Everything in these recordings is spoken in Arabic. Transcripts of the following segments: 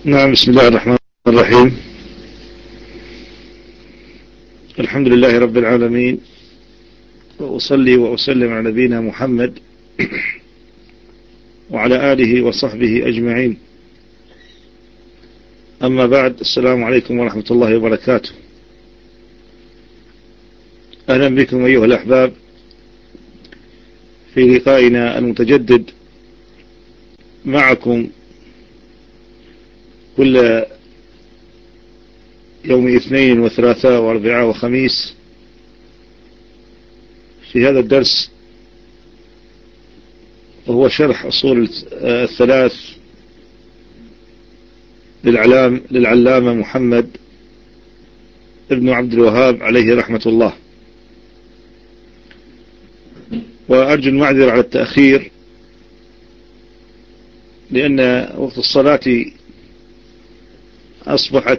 نعم، بسم الله الرحمن الرحيم. الحمد لله رب العالمين، وأصلي وأسلم على نبينا محمد وعلى آله وصحبه أجمعين. أما بعد، السلام عليكم ورحمة الله وبركاته. أهلا بكم أيها الأحباب في لقائنا المتجدد معكم كل يوم اثنين وثلاثاء واربعاء وخميس في هذا الدرس، وهو شرح أصول الثلاث للعلامة محمد ابن عبد الوهاب عليه رحمة الله. وأرجو المعذرة على التأخير، لأن وقت الصلاة أصبحت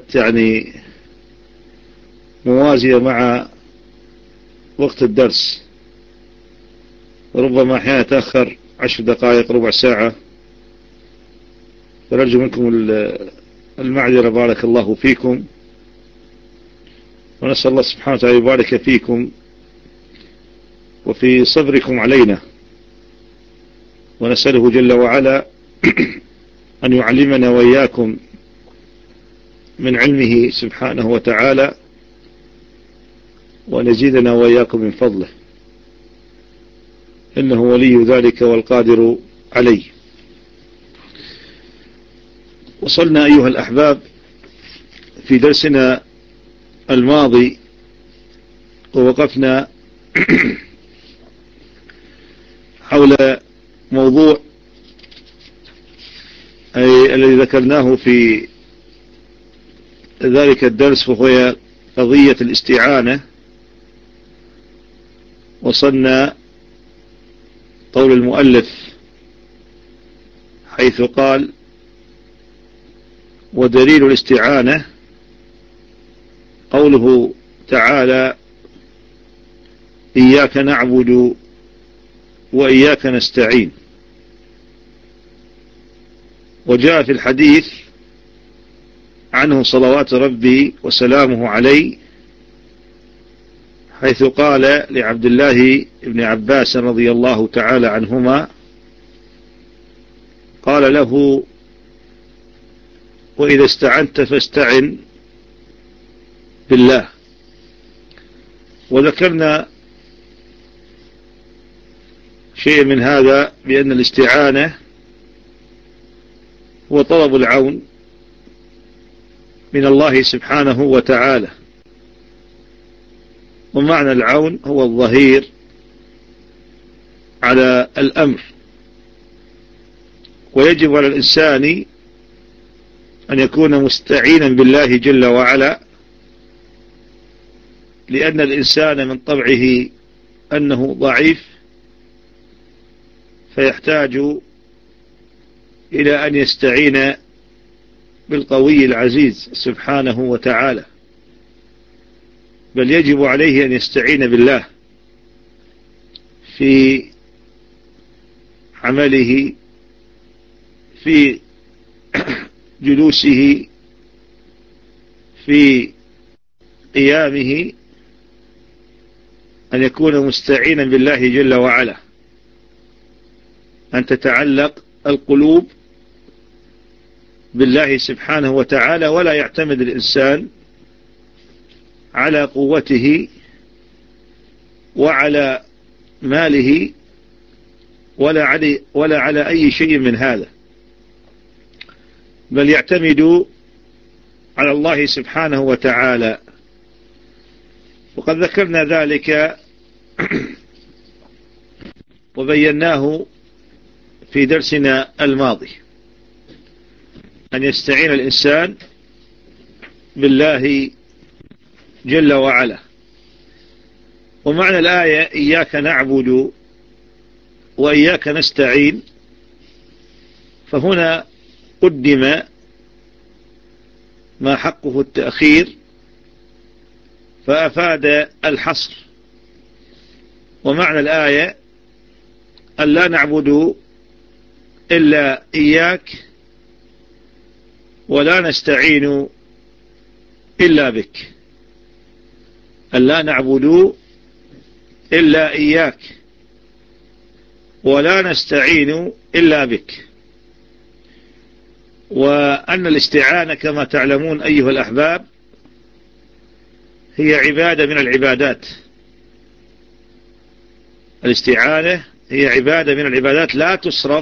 موازية مع وقت الدرس، وربما أحيانا يتأخر 10 دقائق ربع ساعة، فنرجو منكم المعذرة. بارك الله فيكم، ونسأل الله سبحانه وتعالى يبارك فيكم وفي صبركم علينا، ونسأله جل وعلا أن يعلمنا وإياكم من علمه سبحانه وتعالى، وأن يزيدنا وإياكم من فضله، إنه ولي ذلك والقادر عليه. وصلنا أيها الأحباب في درسنا الماضي، ووقفنا حول موضوع الذي ذكرناه في ذلك الدرس، وهو قضية الاستعانة. وصلنا قول المؤلف حيث قال: ودليل الاستعانة قوله تعالى: إياك نعبد وإياك نستعين. وجاء في الحديث عنه صلوات ربي وسلامه عليه حيث قال لعبد الله بن عباس رضي الله تعالى عنهما، قال له: وإذا استعنت فاستعن بالله. وذكرنا شيء من هذا، بأن الاستعانة هو طلب العون من الله سبحانه وتعالى، ومعنى العون هو الظهير على الأمر. ويجب على الإنسان أن يكون مستعينا بالله جل وعلا، لأن الإنسان من طبعه أنه ضعيف، فيحتاج إلى أن يستعين بالقوي العزيز سبحانه وتعالى، بل يجب عليه أن يستعين بالله في عمله، في جلوسه، في قيامه، أن يكون مستعينا بالله جل وعلا، أن تتعلق القلوب بالله سبحانه وتعالى، ولا يعتمد الإنسان على قوته وعلى ماله ولا على أي شيء من هذا، بل يعتمد على الله سبحانه وتعالى. وقد ذكرنا ذلك وبيناه في درسنا الماضي، أن يستعين الإنسان بالله جل وعلا. ومعنى الآية: إياك نعبد وإياك نستعين، فهنا قدم ما حقه التأخير فأفاد الحصر. ومعنى الآية: أن لا نعبد إلا إياك ولا نستعين إلا بك، أن لا نعبد إلا إياك ولا نستعين إلا بك. وأن الاستعانة كما تعلمون أيها الأحباب هي عبادة من العبادات. الاستعانة هي عبادة من العبادات لا تصرف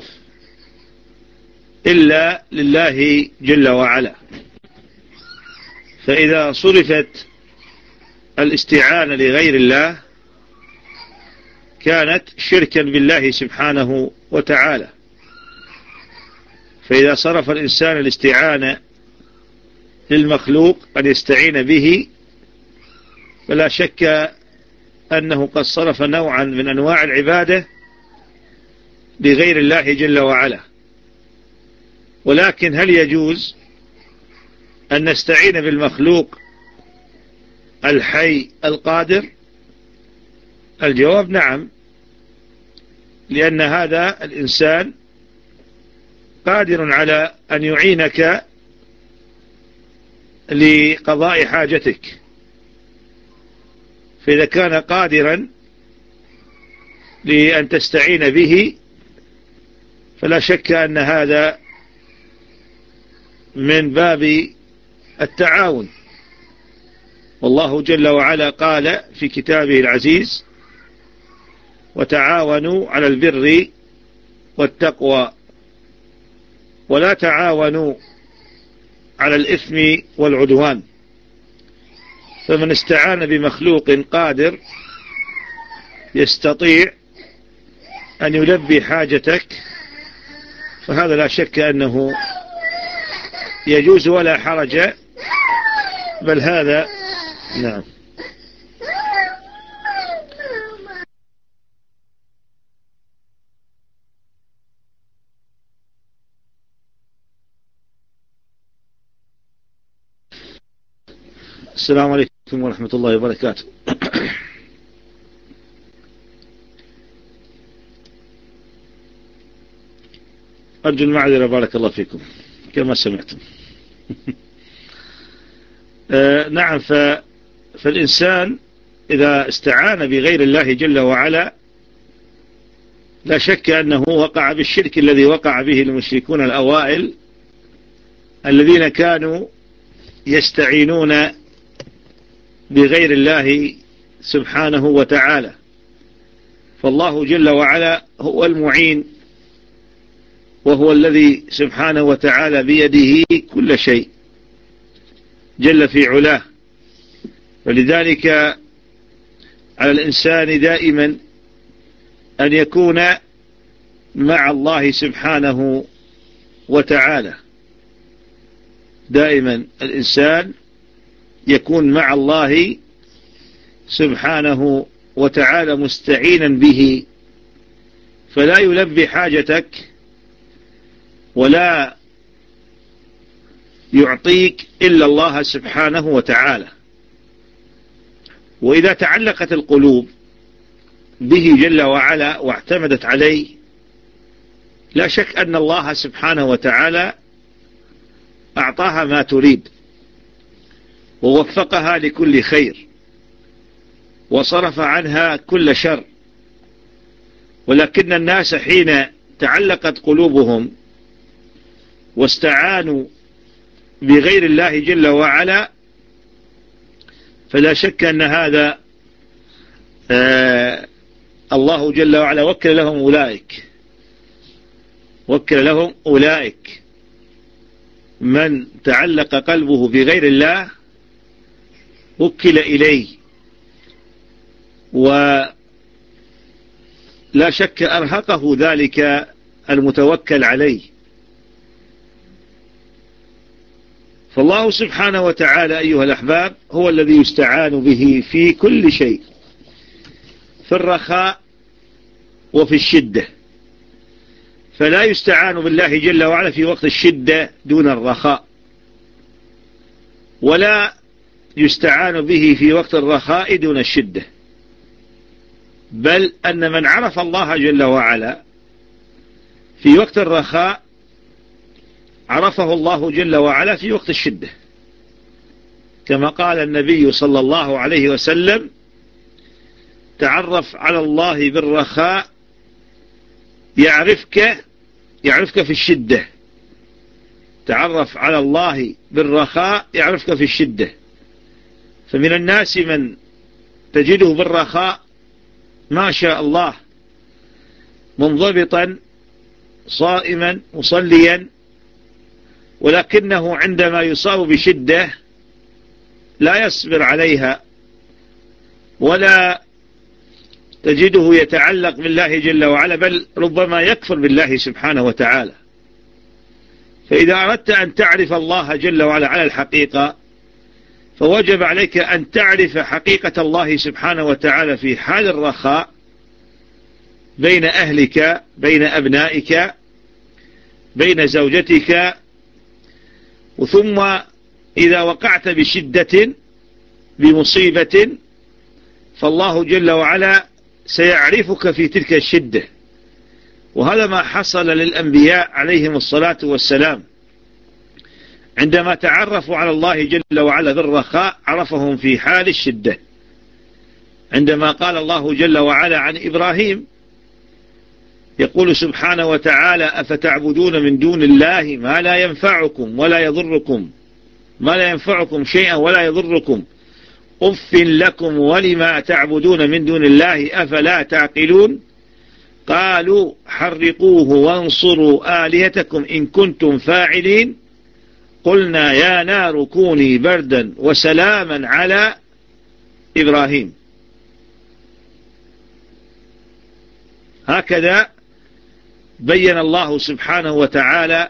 إلا لله جل وعلا. فإذا صرفت الاستعانة لغير الله كانت شركا بالله سبحانه وتعالى. فإذا صرف الإنسان الاستعانة للمخلوق أن يستعين به فلا شك أنه قد صرف نوعا من أنواع العبادة لغير الله جل وعلا. ولكن هل يجوز أن نستعين بالمخلوق الحي القادر؟ الجواب نعم، لأن هذا الإنسان قادر على أن يعينك لقضاء حاجتك. فإذا كان قادرا لأن تستعين به فلا شك أن هذا من باب التعاون. والله جل وعلا قال في كتابه العزيز: وتعاونوا على البر والتقوى ولا تعاونوا على الإثم والعدوان. فمن استعان بمخلوق قادر يستطيع أن يلبي حاجتك فهذا لا شك أنه يجوز ولا حرج، بل هذا نعم. السلام عليكم ورحمة الله وبركاته. أرجو المعذرة، بارك الله فيكم كما سمعتم. نعم، فالإنسان إذا استعان بغير الله جل وعلا لا شك أنه وقع بالشرك الذي وقع به المشركون الأوائل الذين كانوا يستعينون بغير الله سبحانه وتعالى. فالله جل وعلا هو المعين، وهو الذي سبحانه وتعالى بيده كل شيء جل في علاه. ولذلك على الإنسان دائما أن يكون مع الله سبحانه وتعالى. دائما الإنسان يكون مع الله سبحانه وتعالى مستعينا به، فلا يلبي حاجتك ولا يعطيك إلا الله سبحانه وتعالى. وإذا تعلقت القلوب به جل وعلا واعتمدت عليه لا شك أن الله سبحانه وتعالى أعطاها ما تريد ووفقها لكل خير وصرف عنها كل شر. ولكن الناس حين تعلقت قلوبهم واستعانوا بغير الله جل وعلا فلا شك أن هذا الله جل وعلا وكل لهم أولئك من تعلق قلبه بغير الله وكل إليه، ولا شك أرهقه ذلك المتوكل عليه. فالله سبحانه وتعالى أيها الأحباب هو الذي يستعان به في كل شيء، في الرخاء وفي الشدة. فلا يستعان بالله جل وعلا في وقت الشدة دون الرخاء، ولا يستعان به في وقت الرخاء دون الشدة. بل أن من عرف الله جل وعلا في وقت الرخاء عرفه الله جل وعلا في وقت الشدة، كما قال النبي صلى الله عليه وسلم: تعرف على الله بالرخاء يعرفك في الشدة. تعرف على الله بالرخاء يعرفك في الشدة. فمن الناس من تجده بالرخاء ما شاء الله منضبطا صائما مصليا، ولكنه عندما يصاب بشدة لا يصبر عليها، ولا تجده يتعلق بالله جل وعلا، بل ربما يكفر بالله سبحانه وتعالى. فإذا أردت أن تعرف الله جل وعلا على الحقيقة، فوجب عليك أن تعرف حقيقة الله سبحانه وتعالى في حال الرخاء بين أهلك، بين أبنائك، بين زوجتك. ثم إذا وقعت بشدة بمصيبة فالله جل وعلا سيعرفك في تلك الشدة. وهذا ما حصل للأنبياء عليهم الصلاة والسلام، عندما تعرفوا على الله جل وعلا بالرخاء عرفهم في حال الشدة. عندما قال الله جل وعلا عن إبراهيم يقول سبحانه وتعالى: أفتعبدون من دون الله ما لا ينفعكم ولا يضركم، ما لا ينفعكم شيئا ولا يضركم، أف لكم ولما تعبدون من دون الله أفلا تعقلون. قالوا حرقوه وانصروا آلهتكم إن كنتم فاعلين. قلنا يا نار كوني بردا وسلاما على إبراهيم. هكذا بين الله سبحانه وتعالى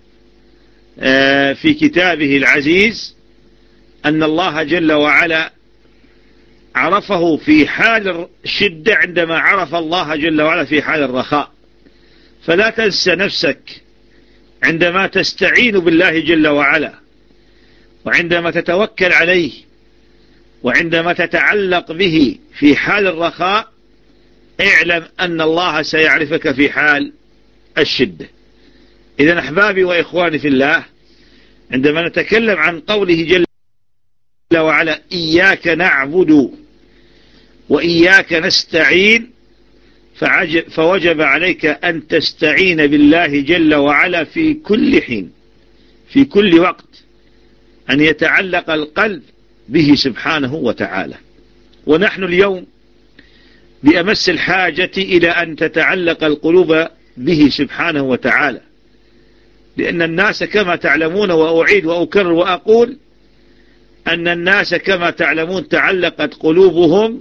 في كتابه العزيز أن الله جل وعلا عرفه في حال الشدة عندما عرف الله جل وعلا في حال الرخاء. فلا تنسى نفسك عندما تستعين بالله جل وعلا، وعندما تتوكل عليه، وعندما تتعلق به في حال الرخاء، اعلم أن الله سيعرفك في حال الشدة. إذن أحبابي وإخواني في الله، عندما نتكلم عن قوله جل وعلا: إياك نعبد وإياك نستعين، فوجب عليك أن تستعين بالله جل وعلا في كل حين، في كل وقت، أن يتعلق القلب به سبحانه وتعالى. ونحن اليوم بأمس الحاجة إلى أن تتعلق القلوب به سبحانه وتعالى، لأن الناس كما تعلمون، وأعيد وأكرر وأقول أن الناس كما تعلمون تعلقت قلوبهم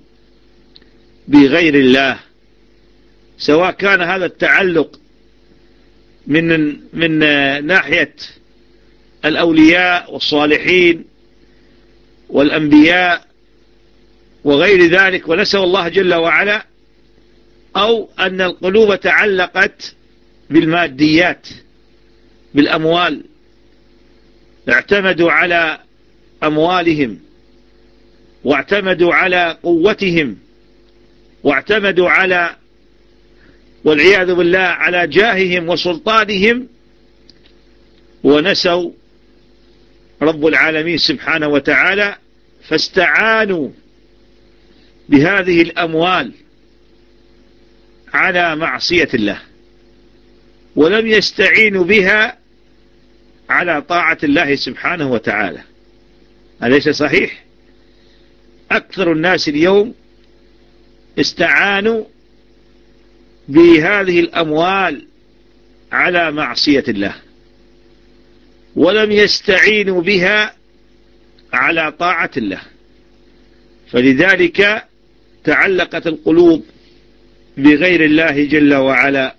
بغير الله، سواء كان هذا التعلق من ناحية الأولياء والصالحين والأنبياء وغير ذلك، ونسأل الله جل وعلا، أو أن القلوب تعلقت بالماديات، بالأموال، اعتمدوا على أموالهم، واعتمدوا على قوتهم، واعتمدوا على، والعياذ بالله، على جاههم وسلطانهم، ونسوا رب العالمين سبحانه وتعالى، فاستعانوا بهذه الأموال على معصية الله، ولم يستعينوا بها على طاعة الله سبحانه وتعالى. أليس صحيح؟ أكثر الناس اليوم استعانوا بهذه الأموال على معصية الله، ولم يستعينوا بها على طاعة الله، فلذلك تعلقت القلوب بغير الله جل وعلا.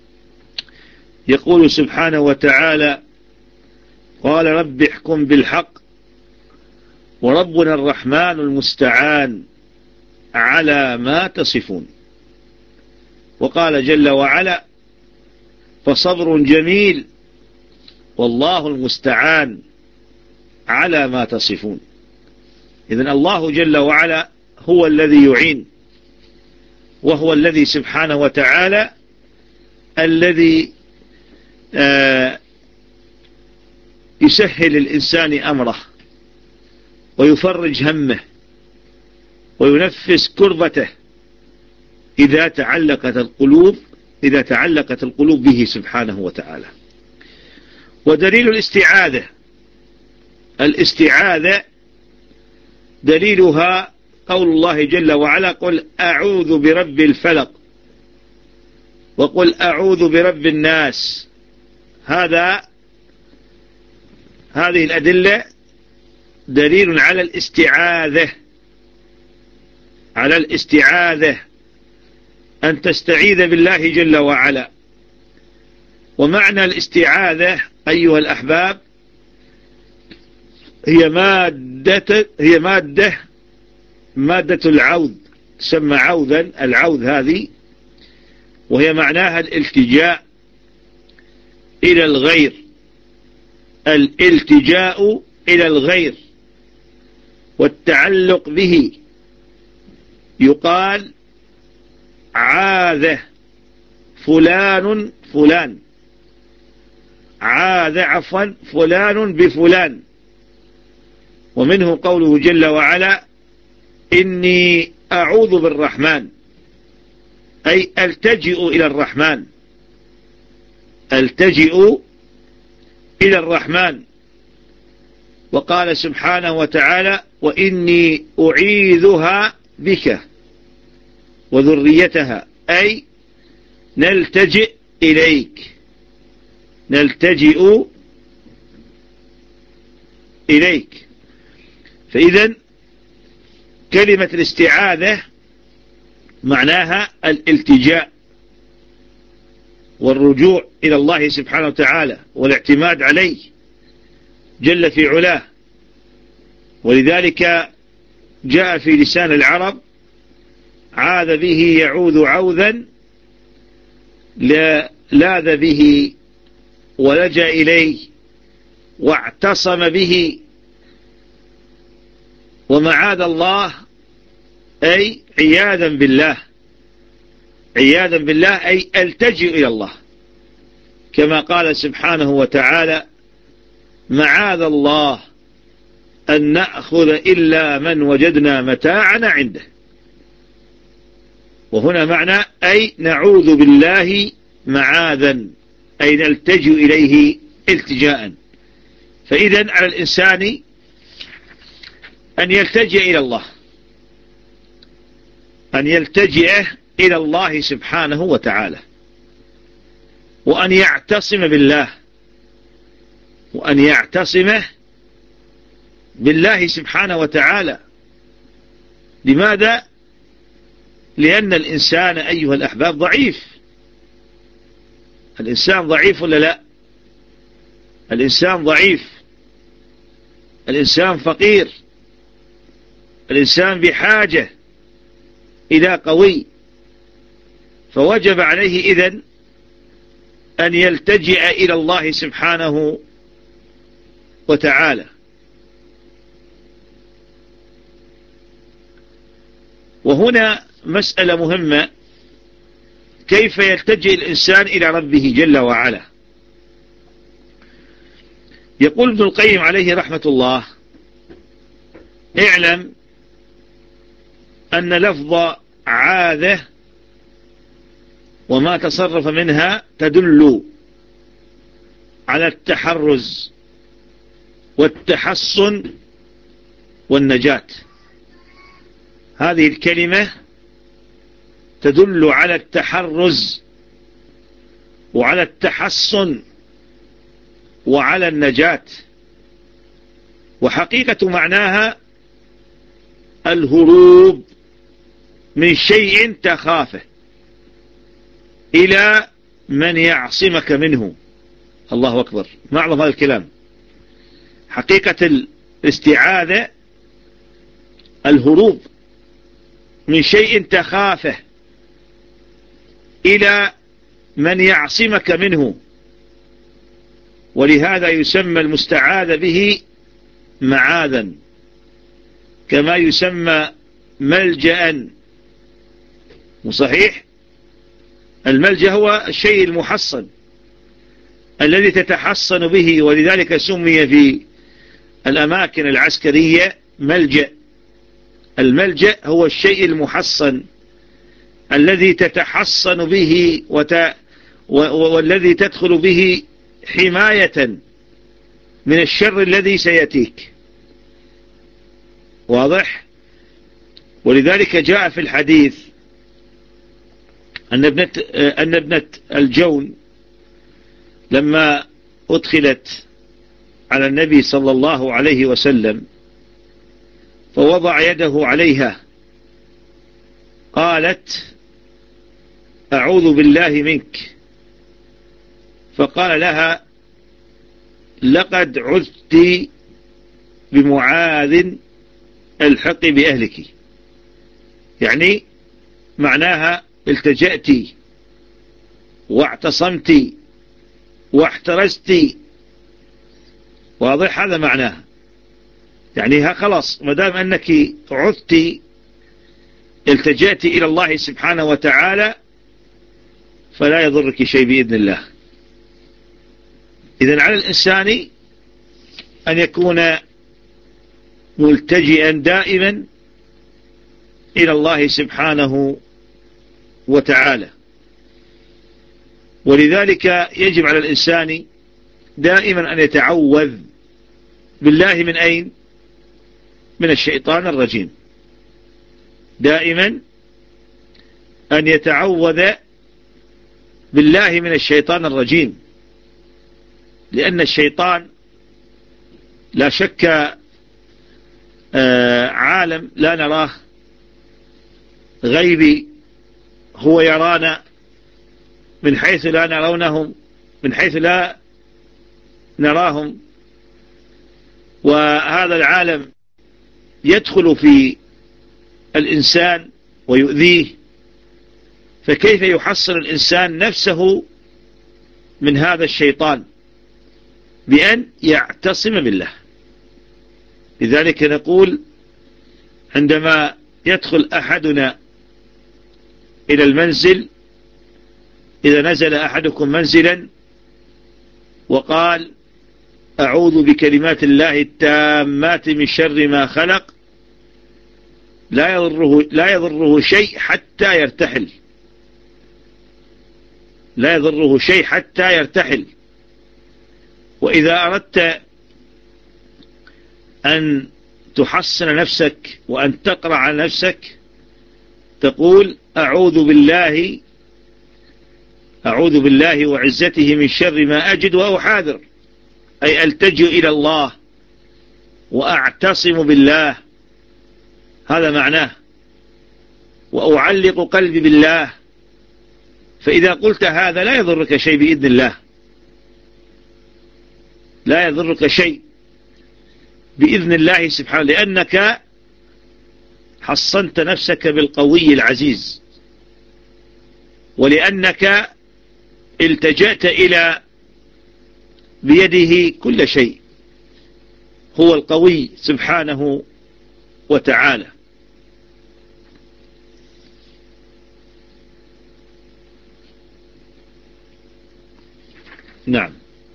يقول سبحانه وتعالى: قال رب احكم بالحق وربنا الرحمن المستعان على ما تصفون. وقال جل وعلا: فصبر جميل والله المستعان على ما تصفون. إذن الله جل وعلا هو الذي يعين، وهو الذي سبحانه وتعالى الذي يسهل الإنسان أمره ويفرج همه وينفس كربته إذا تعلقت القلوب به سبحانه وتعالى. ودليل الاستعاذة دليلها قول الله جل وعلا: قل أعوذ برب الفلق وقل أعوذ برب الناس. هذه الأدلة دليل على الاستعاذة أن تستعيذ بالله جل وعلا. ومعنى الاستعاذة أيها الأحباب هي مادة العوذ، تسمى عوذا. العوذ هذه وهي معناها الالتجاء إلى الغير، الالتجاء إلى الغير والتعلق به. يقال عاذ فلان بفلان. ومنه قوله جل وعلا: إني أعوذ بالرحمن، أي ألتجئ إلى الرحمن. وقال سبحانه وتعالى: وإني أعيذها بك وذريتها، أي نلتجئ إليك. فإذن كلمة الاستعاذة معناها الالتجاء والرجوع إلى الله سبحانه وتعالى والاعتماد عليه جل في علاه. ولذلك جاء في لسان العرب: عاذ به يعوذ عوذا، لاذ به ولجأ إليه واعتصم به. ومعاذ الله أي عياذا بالله أي ألتجئ إلى الله، كما قال سبحانه وتعالى: معاذ الله أن نأخذ إلا من وجدنا متاعنا عنده. وهنا معنى أي نعوذ بالله معاذا، أي نلتجئ إليه التجاء. فإذن على الإنسان أن يلتجئ إلى الله سبحانه وتعالى، وأن يعتصم بالله سبحانه وتعالى. لماذا؟ لأن الإنسان أيها الأحباب ضعيف. الإنسان ضعيف ولا لا؟ الإنسان ضعيف، الإنسان فقير، الإنسان بحاجة إلى قوي. فوجب عليه إذن أن يلتجئ إلى الله سبحانه وتعالى. وهنا مسألة مهمة: كيف يلتجئ الإنسان إلى ربه جل وعلا؟ يقول ابن القيم عليه رحمة الله: اعلم أن لفظ عاذة وما تصرف منها تدل على التحرز والتحصن والنجاة. هذه الكلمة تدل على التحرز وعلى التحصن وعلى النجاة. وحقيقة معناها الهروب من شيء تخافه إلى من يعصمك منه. الله أكبر، ما أعظم هذا الكلام. حقيقة الاستعاذة الهروب من شيء تخافه إلى من يعصمك منه. ولهذا يسمى المستعاذ به معاذا، كما يسمى ملجأ. وصحيح الملجأ هو الشيء المحصن الذي تتحصن به، ولذلك سمي في الأماكن العسكرية ملجأ. الملجأ هو الشيء المحصن الذي تتحصن به والذي تدخل به حماية من الشر الذي سيأتيك. واضح؟ ولذلك جاء في الحديث أن ابنة الجون لما أدخلت على النبي صلى الله عليه وسلم فوضع يده عليها قالت: أعوذ بالله منك. فقال لها: لقد عذت بمعاذ الحق بأهلك. يعني معناها التجأت واعتصمت واحترزت. واضح؟ هذا معناها. يعني خلاص ما دام أنك عذت التجأت إلى الله سبحانه وتعالى فلا يضرك شيء بإذن الله. إذن على الإنسان أن يكون ملتجئا دائما إلى الله سبحانه وتعالى. ولذلك يجب على الإنسان دائما أن يتعوذ بالله من أين؟ من الشيطان الرجيم. دائما أن يتعوذ بالله من الشيطان الرجيم، لأن الشيطان لا شك عالم لا نراه، غيبي، هو يرانا من حيث لا نرونهم، من حيث لا نراهم. وهذا العالم يدخل في الإنسان ويؤذيه، فكيف يحصن الإنسان نفسه من هذا الشيطان؟ بأن يعتصم بالله. لذلك نقول عندما يدخل أحدنا إلى المنزل، إذا نزل أحدكم منزلا وقال: أعوذ بكلمات الله التامات من شر ما خلق، لا يضره شيء حتى يرتحل. لا يضره شيء حتى يرتحل. وإذا أردت أن تحصن نفسك وأن تقرأ على نفسك تقول: أعوذ بالله وعزته من شر ما أجد وأحاذر، أي ألتجئ إلى الله وأعتصم بالله. هذا معناه. وأعلق قلبي بالله. فإذا قلت هذا لا يضرك شيء بإذن الله، لا يضرك شيء بإذن الله سبحانه، لأنك حصنت نفسك بالقوي العزيز، ولأنك التجأت إلى بيده كل شيء، هو القوي سبحانه وتعالى. نعم.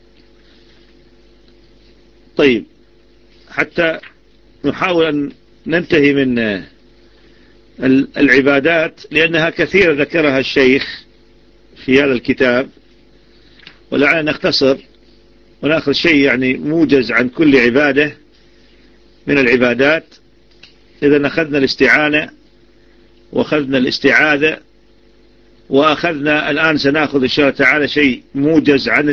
طيب، حتى نحاول أن ننتهي من العبادات لأنها كثيرة ذكرها الشيخ في هذا الكتاب، ولعلنا نختصر ونأخذ شيء يعني موجز عن كل عبادة من العبادات. إذا أخذنا الاستعانة وأخذنا الاستعاذة وأخذنا الآن سنأخذ إن شاء الله تعالى شيء موجز عن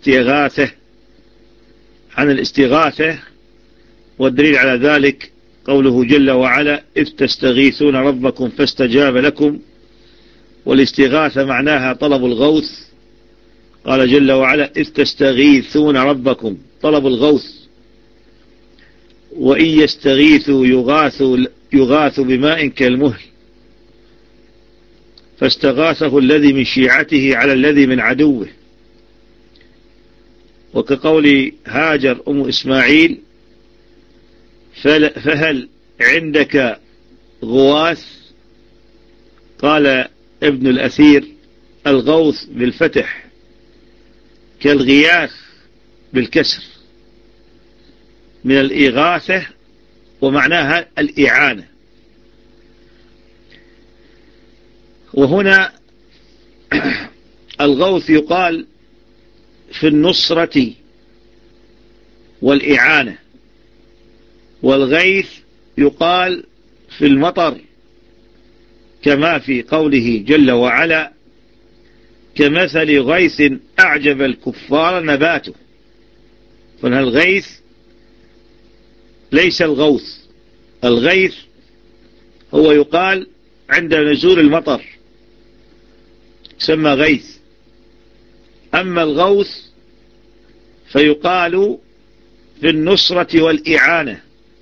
الاستغاثة. والدليل على ذلك قوله جل وعلا: إذ تستغيثون ربكم فاستجاب لكم. والاستغاثة معناها طلب الغوث. قال جل وعلا: إذ تستغيثون ربكم، طلب الغوث. وإن يستغيثوا يغاث بماء كالمهل فاستغاثه الذي من شيعته على الذي من عدوه. وكقول هاجر أم إسماعيل: فهل عندك غواث؟ قال ابن الأثير: الغوث بالفتح كالغياث بالكسر من الإغاثة، ومعناها الإعانة. وهنا الغوث يقال في النصرة والإعانة، والغيث يقال في المطر، كما في قوله جل وعلا: كمثل غيث أعجب الكفار نباته. فالغيث ليس الغوث، الغيث هو يقال عند نزول المطر يسمى غيث، أما الغوث فيقال في النصرة والإعانة.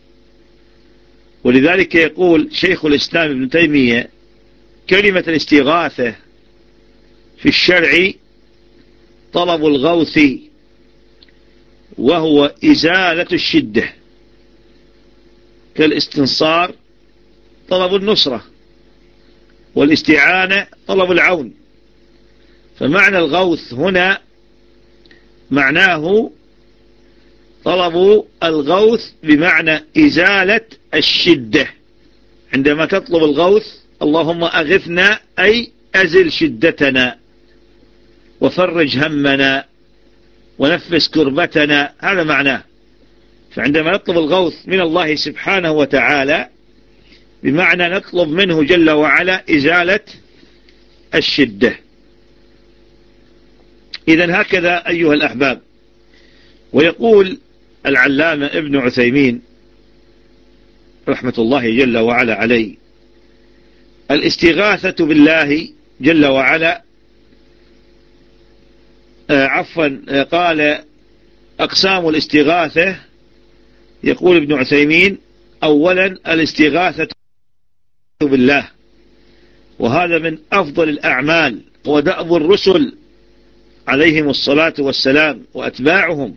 ولذلك يقول شيخ الإسلام ابن تيمية: كلمة الاستغاثة في الشرع طلب الغوث، وهو إزالة الشدة، كالاستنصار طلب النصرة، والاستعانة طلب العون. فمعنى الغوث هنا معناه طلب الغوث بمعنى إزالة الشدة. عندما تطلب الغوث: اللهم أغثنا، أي أزل شدتنا وفرج همنا ونفس كربتنا، هذا معناه. فعندما نطلب الغوث من الله سبحانه وتعالى بمعنى نطلب منه جل وعلا إزالة الشدة. إذن هكذا أيها الأحباب. ويقول العلامة ابن عثيمين رحمة الله جل وعلا عليه: الاستغاثة بالله جل وعلا قال: أقسام الاستغاثة. يقول ابن عثيمين: أولا الاستغاثة بالله، وهذا من أفضل الأعمال ودأب الرسل عليهم الصلاة والسلام وأتباعهم.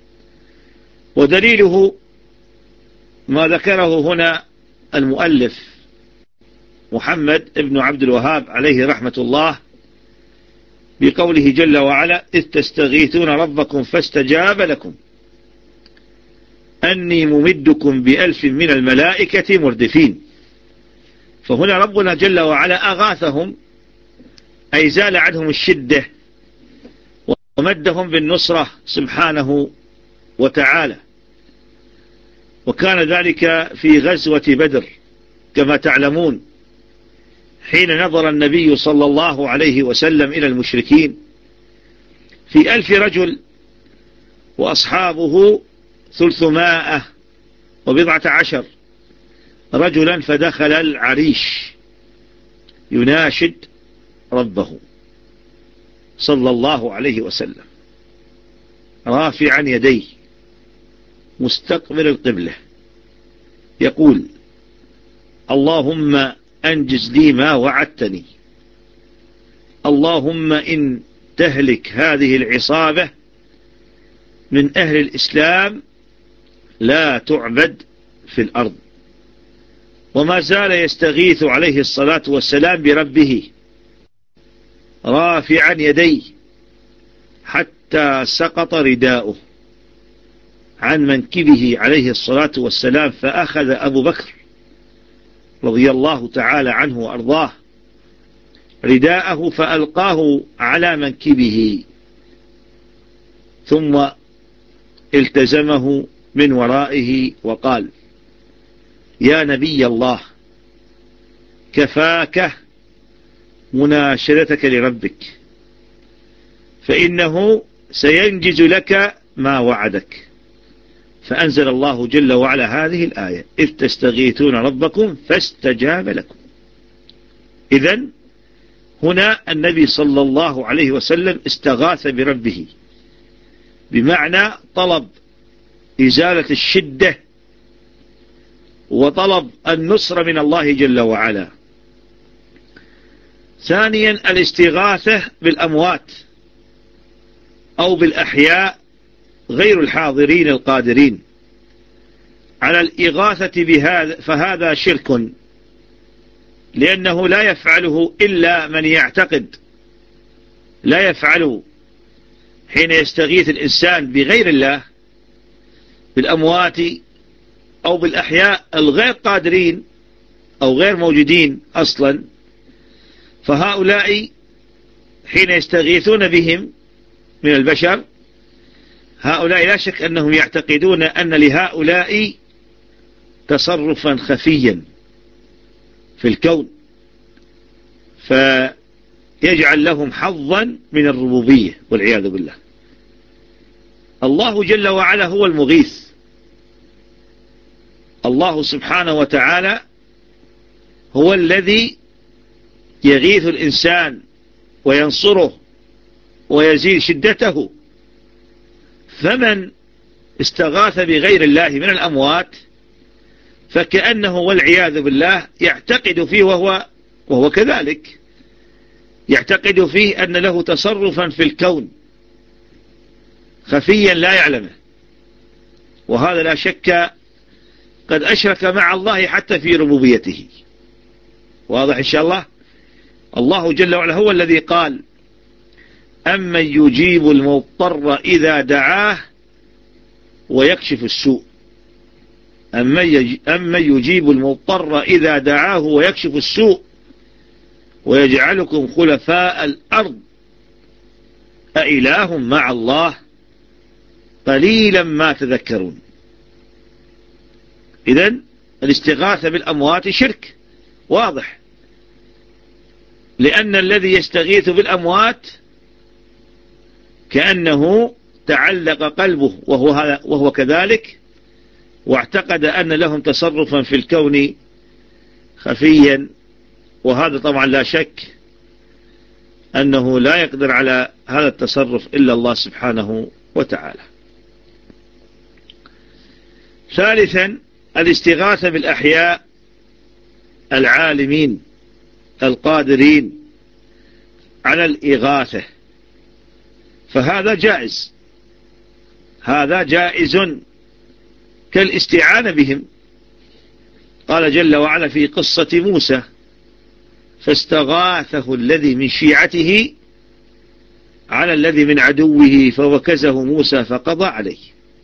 ودليله ما ذكره هنا المؤلف محمد ابن عبد الوهاب عليه رحمة الله بقوله جل وعلا: إذ تستغيثون ربكم فاستجاب لكم أني ممدكم ب1000 من الملائكة مردفين. فهنا ربنا جل وعلا أغاثهم، أي زال عنهم الشدة ومدهم بالنصرة سبحانه وتعالى. وكان ذلك في غزوة بدر كما تعلمون، حين نظر النبي صلى الله عليه وسلم إلى المشركين في 1000 رجل وأصحابه 317 رجلا، فدخل العريش يناشد ربه صلى الله عليه وسلم رافعا يديه مستقبل القبلة، يقول: اللهم أنجز لي ما وعدتني، اللهم إن تهلك هذه العصابة من أهل الإسلام لا تعبد في الأرض. وما زال يستغيث عليه الصلاة والسلام بربه رافعا يديه حتى سقط رداؤه عن منكبه عليه الصلاة والسلام، فأخذ أبو بكر رضي الله تعالى عنه وأرضاه رداءه فألقاه على منكبه، ثم التزمه من ورائه وقال: يا نبي الله، كفاك مناشدتك لربك، فإنه سينجز لك ما وعدك. فأنزل الله جل وعلا هذه الآية: إذ تستغيثون ربكم فاستجاب لكم. إذن هنا النبي صلى الله عليه وسلم استغاث بربه بمعنى طلب إزالة الشدة وطلب النصر من الله جل وعلا. ثانيا الاستغاثة بالأموات أو بالأحياء غير الحاضرين القادرين على الإغاثة بهذا، فهذا شرك، لأنه لا يفعله إلا من يعتقد، لا يفعل حين يستغيث الإنسان بغير الله، بالأموات أو بالأحياء الغير قادرين أو غير موجودين أصلا، فهؤلاء حين يستغيثون بهم من البشر، هؤلاء لا شك أنهم يعتقدون أن لهؤلاء تصرفا خفيا في الكون، فيجعل لهم حظا من الربوبية والعياذ بالله. الله جل وعلا هو المغيث، الله سبحانه وتعالى هو الذي يغيث الإنسان وينصره ويزيل شدته. فمن استغاث بغير الله من الأموات فكأنه والعياذ بالله يعتقد فيه، وهو كذلك يعتقد فيه أن له تصرفا في الكون خفيا لا يعلمه، وهذا لا شك قد أشرك مع الله حتى في ربوبيته. واضح إن شاء الله. الله جل وعلا هو الذي قال: أمن يجيب المضطر إذا دعاه ويكشف السوء. أمن يجيب المضطر إذا دعاه ويكشف السوء ويجعلكم خلفاء الأرض أإله مع الله قليلا ما تذكرون. إذن الاستغاثة بالأموات شرك واضح، لأن الذي يستغيث بالأموات كأنه تعلق قلبه وهو كذلك، واعتقد أن لهم تصرفا في الكون خفيا، وهذا طبعا لا شك أنه لا يقدر على هذا التصرف إلا الله سبحانه وتعالى. ثالثا الاستغاثة بالأحياء العالمين القادرين على الإغاثة، فهذا جائز، هذا جائز كالاستعانة بهم. قال جل وعلا في قصة موسى: فاستغاثه الذي من شيعته على الذي من عدوه فوكزه موسى فقضى عليه.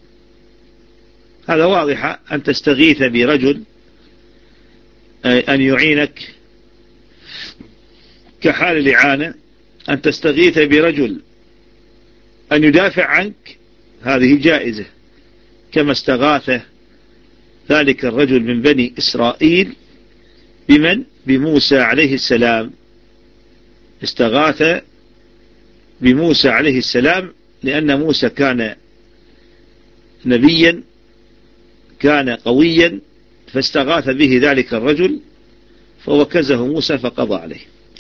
هذا واضح، أن تستغيث برجل أن يعينك كحال الإعانة، أن تستغيث برجل أن يدافع عنك، هذه جائزة، كما استغاث ذلك الرجل من بني إسرائيل بموسى عليه السلام. استغاث بموسى عليه السلام لأن موسى كان نبيا، كان قويا، فاستغاث به ذلك الرجل فوكزه موسى فقضى عليه.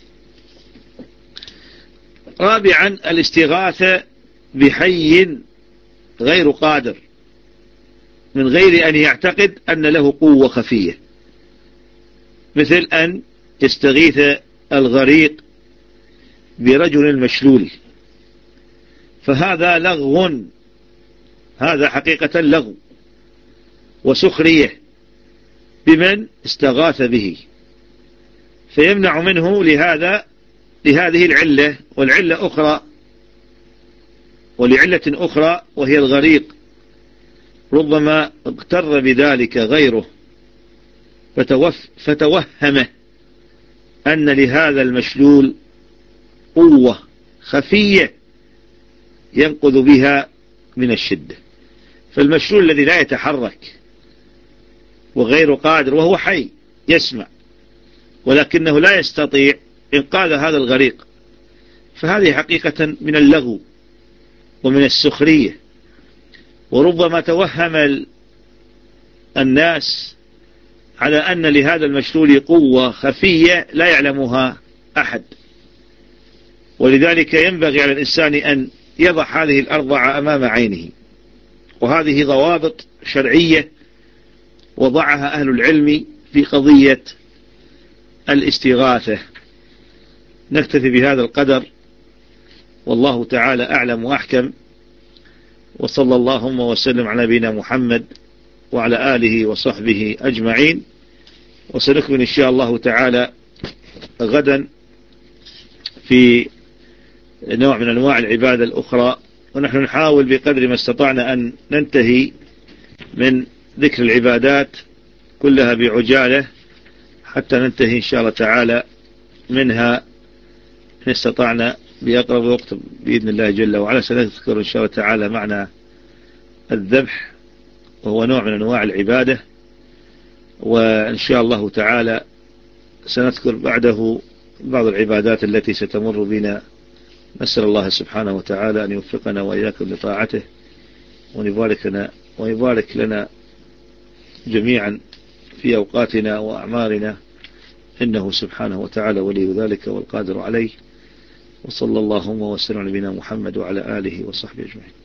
رابعا الاستغاثة بحي غير قادر من غير أن يعتقد أن له قوة خفية، مثل أن يستغيث الغريق برجل مشلول، فهذا لغو، هذا حقيقة لغو وسخرية بمن استغاث به، فيمنع منه لهذه العلة، والعلة أخرى، ولعلة أخرى وهي الغريق، ربما اغتر بذلك غيره فتوهم أن لهذا المشلول قوة خفية ينقذ بها من الشدة. فالمشلول الذي لا يتحرك وغير قادر وهو حي يسمع، ولكنه لا يستطيع إنقاذ هذا الغريق، فهذه حقيقة من اللغو ومن السخرية. وربما توهم الناس على أن لهذا المشلول قوة خفية لا يعلمها أحد، ولذلك ينبغي على الإنسان أن يضع هذه الأربعة أمام عينه، وهذه ضوابط شرعية وضعها أهل العلم في قضية الاستغاثة. نكتفي بهذا القدر، والله تعالى أعلم وأحكم، وصلى اللهم وسلم على نبينا محمد وعلى آله وصحبه أجمعين. وسنكمل إن شاء الله تعالى غدا في نوع من أنواع العبادة الأخرى ونحن نحاول بقدر ما استطعنا أن ننتهي من ذكر العبادات كلها بعجالة حتى ننتهي إن شاء الله تعالى منها إن استطعنا بأقرب وقت بإذن الله جل وعلا. سنذكر إن شاء الله تعالى معنى الذبح، وهو نوع من أنواع العبادة، وإن شاء الله تعالى سنذكر بعده بعض العبادات التي ستمر بنا. نسأل الله سبحانه وتعالى أن يوفقنا وإياكم لطاعته، ويبارك لنا جميعا في أوقاتنا وأعمارنا، إنه سبحانه وتعالى ولي ذلك والقادر عليه. وصلى اللهم وسلم على نبينا محمد وعلى آله وصحبه أجمعين.